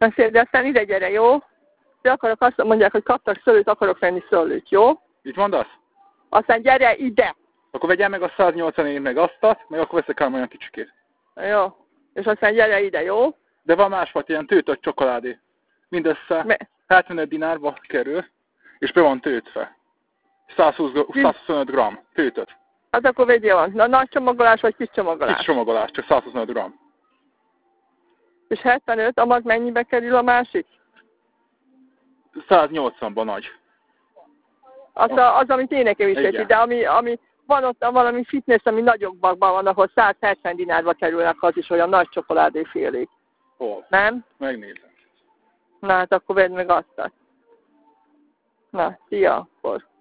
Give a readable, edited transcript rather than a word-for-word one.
De aztán ide gyere, jó? De akarok, azt mondják, hogy kaptak szőlőt, akarok venni szőlőt, jó? Mit mondasz? Aztán gyere ide! Akkor vegyél meg a 184 meg azt, meg akkor veszek el olyan kicsikét. Jó. És aztán gyere ide, jó? De van másfajta ilyen tőtött csokoládé. Mindössze 75 dinárba kerül, és be van tőtve. 125 gram tőtött. Hát akkor vegyél van. Na, nagy csomagolás vagy kis csomagolás? Kis csomagolás, csak 125 gram. És 75, a mag mennyibe kerül a másik? 180-ban nagy. Az amit én nekem is érti, de ami van ott valami fitness, ami nagyobb magban van, ahol 170 dinárba kerülnek, az is olyan nagy csokoládéfélék. Hol? Nem? Megnézem. Na hát akkor vedd meg azt. Na, szia akkor.